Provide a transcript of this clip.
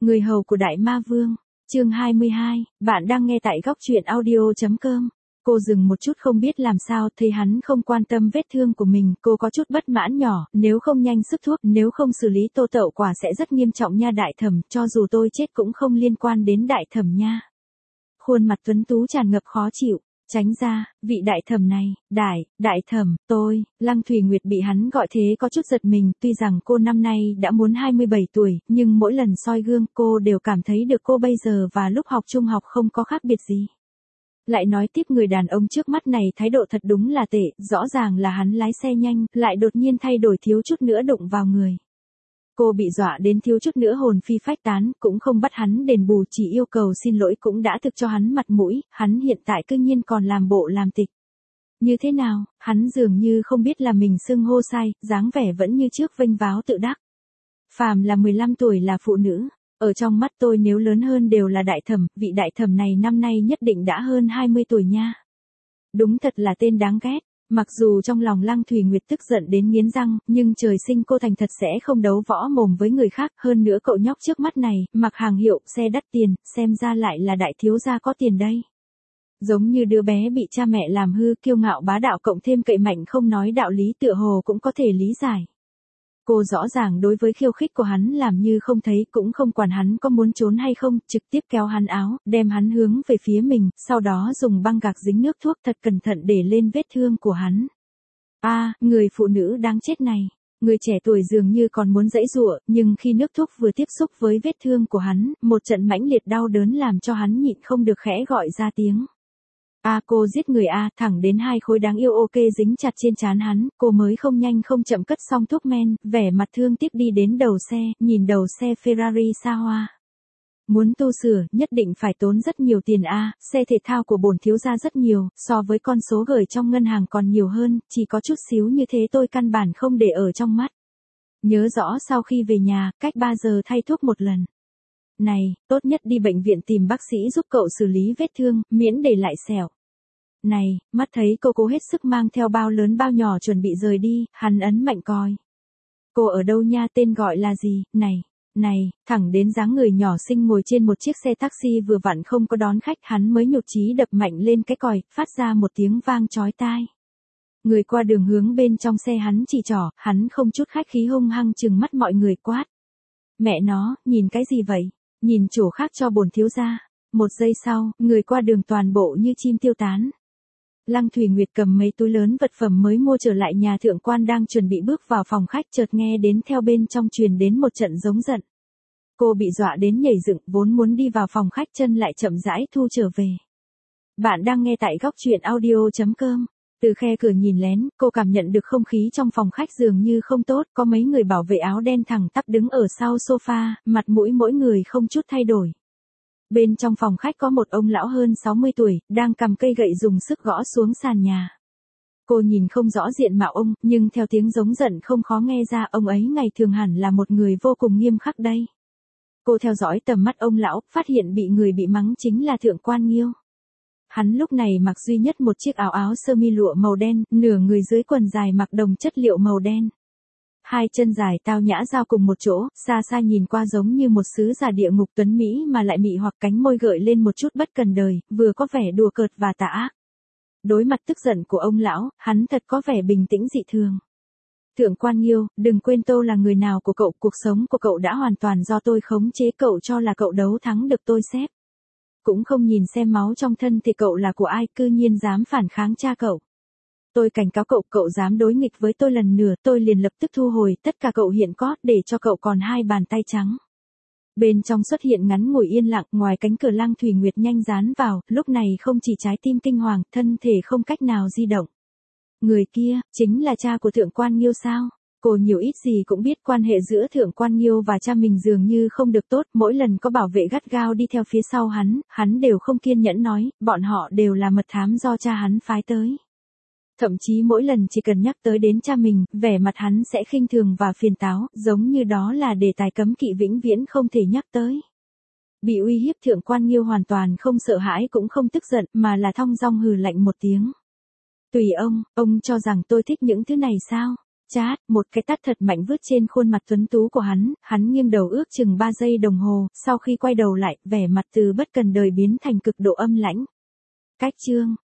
Người hầu của Đại Ma Vương, chương 22, bạn đang nghe tại góc truyện audio.com. Cô dừng một chút không biết làm sao, thấy hắn không quan tâm vết thương của mình, cô có chút bất mãn nhỏ, nếu không nhanh sức thuốc, nếu không xử lý Tô Tậu Quả sẽ rất nghiêm trọng nha đại thẩm, cho dù tôi chết cũng không liên quan đến đại thẩm nha. Khuôn mặt tuấn tú tràn ngập khó chịu. Tránh ra, vị đại thẩm này, đại thẩm, tôi, Lăng Thùy Nguyệt bị hắn gọi thế có chút giật mình, tuy rằng cô năm nay đã muốn 27 tuổi, nhưng mỗi lần soi gương cô đều cảm thấy được cô bây giờ và lúc học trung học không có khác biệt gì. Lại nói tiếp người đàn ông trước mắt này thái độ thật đúng là tệ, rõ ràng là hắn lái xe nhanh, lại đột nhiên thay đổi thiếu chút nữa đụng vào người. Cô bị dọa đến thiếu chút nữa hồn phi phách tán, cũng không bắt hắn đền bù, chỉ yêu cầu xin lỗi cũng đã thực cho hắn mặt mũi, hắn hiện tại cư nhiên còn làm bộ làm tịch. Như thế nào, hắn dường như không biết là mình xưng hô sai, dáng vẻ vẫn như trước vênh váo tự đắc. Phàm là 15 tuổi là phụ nữ, ở trong mắt tôi nếu lớn hơn đều là đại thẩm, vị đại thẩm này năm nay nhất định đã hơn 20 tuổi nha. Đúng thật là tên đáng ghét. Mặc dù trong lòng Lăng Thùy Nguyệt tức giận đến nghiến răng, nhưng trời sinh cô thành thật sẽ không đấu võ mồm với người khác, hơn nữa cậu nhóc trước mắt này, mặc hàng hiệu, xe đắt tiền, xem ra lại là đại thiếu gia có tiền đây. Giống như đứa bé bị cha mẹ làm hư, kiêu ngạo bá đạo cộng thêm cậy mạnh không nói đạo lý tựa hồ cũng có thể lý giải. Cô rõ ràng đối với khiêu khích của hắn làm như không thấy, cũng không quản hắn có muốn trốn hay không, trực tiếp kéo hắn áo, đem hắn hướng về phía mình, sau đó dùng băng gạc dính nước thuốc thật cẩn thận để lên vết thương của hắn. Người phụ nữ đáng chết này. Người trẻ tuổi dường như còn muốn giãy giụa, nhưng khi nước thuốc vừa tiếp xúc với vết thương của hắn, một trận mãnh liệt đau đớn làm cho hắn nhịn không được khẽ gọi ra tiếng. Cô giết người thẳng đến hai khối đáng yêu ok dính chặt trên trán hắn, cô mới không nhanh không chậm cất xong thuốc men, vẻ mặt thương tiếc đi đến đầu xe, nhìn đầu xe Ferrari xa hoa. Muốn tu sửa, nhất định phải tốn rất nhiều tiền xe thể thao của bổn thiếu gia rất nhiều, so với con số gửi trong ngân hàng còn nhiều hơn, chỉ có chút xíu như thế tôi căn bản không để ở trong mắt. Nhớ rõ sau khi về nhà, cách 3 giờ thay thuốc một lần. Này, tốt nhất đi bệnh viện tìm bác sĩ giúp cậu xử lý vết thương, miễn để lại sẹo. Này, mắt thấy cô cố hết sức mang theo bao lớn bao nhỏ chuẩn bị rời đi, hắn ấn mạnh còi. Cô ở đâu nha, tên gọi là gì, này, thẳng đến dáng người nhỏ xinh ngồi trên một chiếc xe taxi vừa vặn không có đón khách, hắn mới nhụt chí đập mạnh lên cái còi, phát ra một tiếng vang chói tai. Người qua đường hướng bên trong xe hắn chỉ trỏ, hắn không chút khách khí hung hăng trừng mắt mọi người quát. Mẹ nó, nhìn cái gì vậy? Nhìn chỗ khác cho bổn thiếu gia. Một giây sau, người qua đường toàn bộ như chim tiêu tán. Lăng Thùy Nguyệt cầm mấy túi lớn vật phẩm mới mua trở lại nhà thượng quan đang chuẩn bị bước vào phòng khách chợt nghe đến theo bên trong truyền đến một trận giống giận. Cô bị dọa đến nhảy dựng, vốn muốn đi vào phòng khách chân lại chậm rãi thu trở về. Bạn đang nghe tại góc truyện audio.com. Từ khe cửa nhìn lén, cô cảm nhận được không khí trong phòng khách dường như không tốt, có mấy người bảo vệ áo đen thẳng tắp đứng ở sau sofa, mặt mũi mỗi người không chút thay đổi. Bên trong phòng khách có một ông lão hơn 60 tuổi, đang cầm cây gậy dùng sức gõ xuống sàn nhà. Cô nhìn không rõ diện mạo ông, nhưng theo tiếng giống giận không khó nghe ra ông ấy ngày thường hẳn là một người vô cùng nghiêm khắc đây. Cô theo dõi tầm mắt ông lão, phát hiện bị người bị mắng chính là Thượng Quan Nghiêu. Hắn lúc này mặc duy nhất một chiếc áo sơ mi lụa màu đen, nửa người dưới quần dài mặc đồng chất liệu màu đen. Hai chân dài tao nhã giao cùng một chỗ, xa xa nhìn qua giống như một sứ giả địa ngục tuấn Mỹ mà lại mị hoặc cánh môi gợi lên một chút bất cần đời, vừa có vẻ đùa cợt và tà ác. Đối mặt tức giận của ông lão, hắn thật có vẻ bình tĩnh dị thường. Thượng Quan Nghiêu, đừng quên tôi là người nào của cậu, cuộc sống của cậu đã hoàn toàn do tôi khống chế, cậu cho là cậu đấu thắng được tôi xếp. Cũng không nhìn xem máu trong thân thì cậu là của ai, cư nhiên dám phản kháng cha cậu. Tôi cảnh cáo cậu, cậu dám đối nghịch với tôi lần nữa, tôi liền lập tức thu hồi tất cả cậu hiện có, để cho cậu còn hai bàn tay trắng. Bên trong xuất hiện ngắn ngủi yên lặng, ngoài cánh cửa Lăng Thùy Nguyệt nhanh dán vào, lúc này không chỉ trái tim kinh hoàng, thân thể không cách nào di động. Người kia, chính là cha của Thượng Quan Nghiêu sao? Cô nhiều ít gì cũng biết quan hệ giữa Thượng Quan Nghiêu và cha mình dường như không được tốt, mỗi lần có bảo vệ gắt gao đi theo phía sau hắn đều không kiên nhẫn nói, bọn họ đều là mật thám do cha hắn phái tới. Thậm chí mỗi lần chỉ cần nhắc tới đến cha mình, vẻ mặt hắn sẽ khinh thường và phiền táo, giống như đó là đề tài cấm kỵ vĩnh viễn không thể nhắc tới. Bị uy hiếp Thượng Quan Nghiêu hoàn toàn không sợ hãi cũng không tức giận, mà là thong dong hừ lạnh một tiếng. Tùy ông cho rằng tôi thích những thứ này sao? Chát, một cái tát thật mạnh vứt trên khuôn mặt tuấn tú của hắn nghiêng đầu ước chừng 3 giây đồng hồ, sau khi quay đầu lại, vẻ mặt từ bất cần đời biến thành cực độ âm lãnh. Cách chương